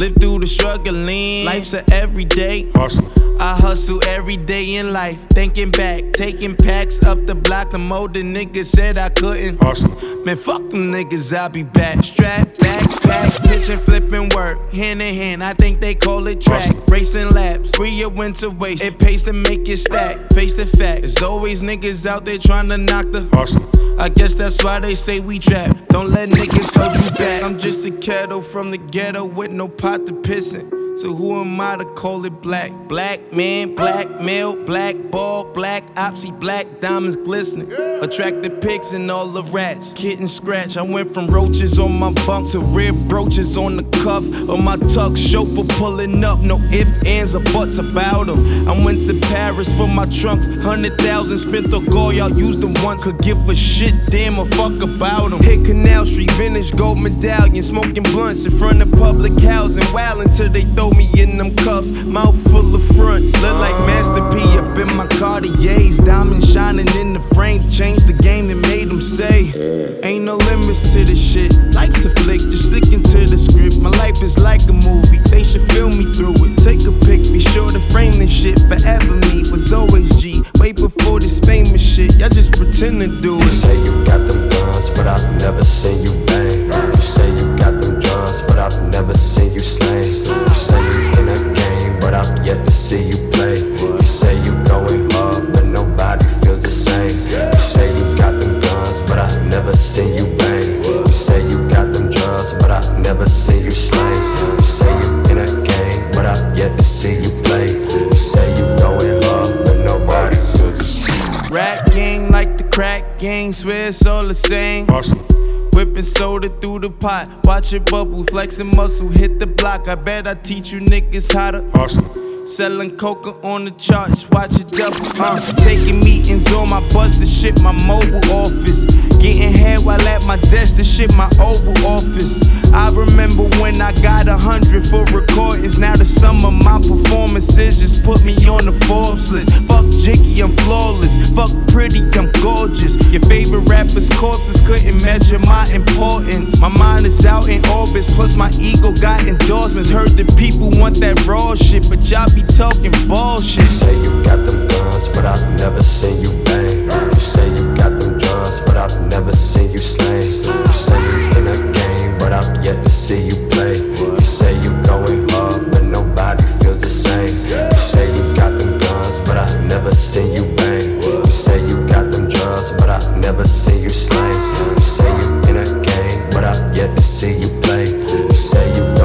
Live through the struggling, life's a everyday hustle. I hustle every day in life, thinking back, taking packs up the block. The older niggas said I couldn't hustle. Man, fuck them niggas, I'll be back. Strap, backpack, pitching, flipping work, hand in hand, I think they call it track. Racing laps, free your winter waste, it pays to make it stack. Face the fact, there's always niggas out there trying to knock the hustle. I guess that's why they say we trap. Don't let niggas hold you back. I'm just a kettle from the ghetto with no pot to piss in. So who am I to call it black? Black man, black male, black ball, black opsy, black diamonds glistening. Attract the pigs and all the rats. Kitten scratch, I went from roaches on my bunk to rib brooches on the cuff of my tux. Chauffeur pulling up, no ifs, ands, or buts about them. I went to Paris for my trunks, 100,000 spent on gold, y'all used them once. Could give a shit, damn a fuck about them. Hit Canal Street, vintage gold medallion, smoking blunts in front of public housing. Wildin' till they throw me in them cuffs, mouth full of fronts. Look like Master P up in my Cartiers, diamonds shining in the frames. Changed the game that made them say, ain't no limits to this shit. Life's a flick, just sticking to the script. My life is like a movie, they should film me through it. Take a pic, be sure to frame this shit. Forever me was always G, way before this famous shit. Y'all just pretend to do it. You say you got them guns, but I've never seen you bang. You say you got them drugs, but I've never seen you slang. You say you in a game, but I've yet to see you play. You say you going hard, but nobody feels the same. You say you got them guns, but I've never seen you bang. You say you got them drugs, but I've never seen you slang. You say you in a game, but I've yet to see you play. You say you going hard, but nobody feels the same. Rap gang like the crack gang, swear it's all the same. Whipping soda through the pot, watch it bubble, flexing muscle, hit the block. I bet I teach you niggas how to hustle. Selling coca on the charts, watch it double. Taking meetings on my bus, the shit my mobile office. Getting head while at my desk, the shit my Oval Office. I remember when I got 100 for recordings. Now the sum of my performances just put me on the Forbes list. Fuck Jiggy, I'm flawless. Fuck pretty, I'm gorgeous. Your favorite rapper's corpses couldn't measure my importance. My mind is out in orbits, plus my ego got endorsements. Heard that people want that raw shit, but y'all be talking bullshit. You say you got them guns, but I've never seen you bang. You say you got them drugs, but I've never seen you slang. You say you in a game, but I've yet to see you play. You say you going hard, but nobody feels the same. You say you got them guns, but I've never seen you bang. You say you got them drugs, but I've never seen you slang. You say you in a game, but I've yet to see you play. You say you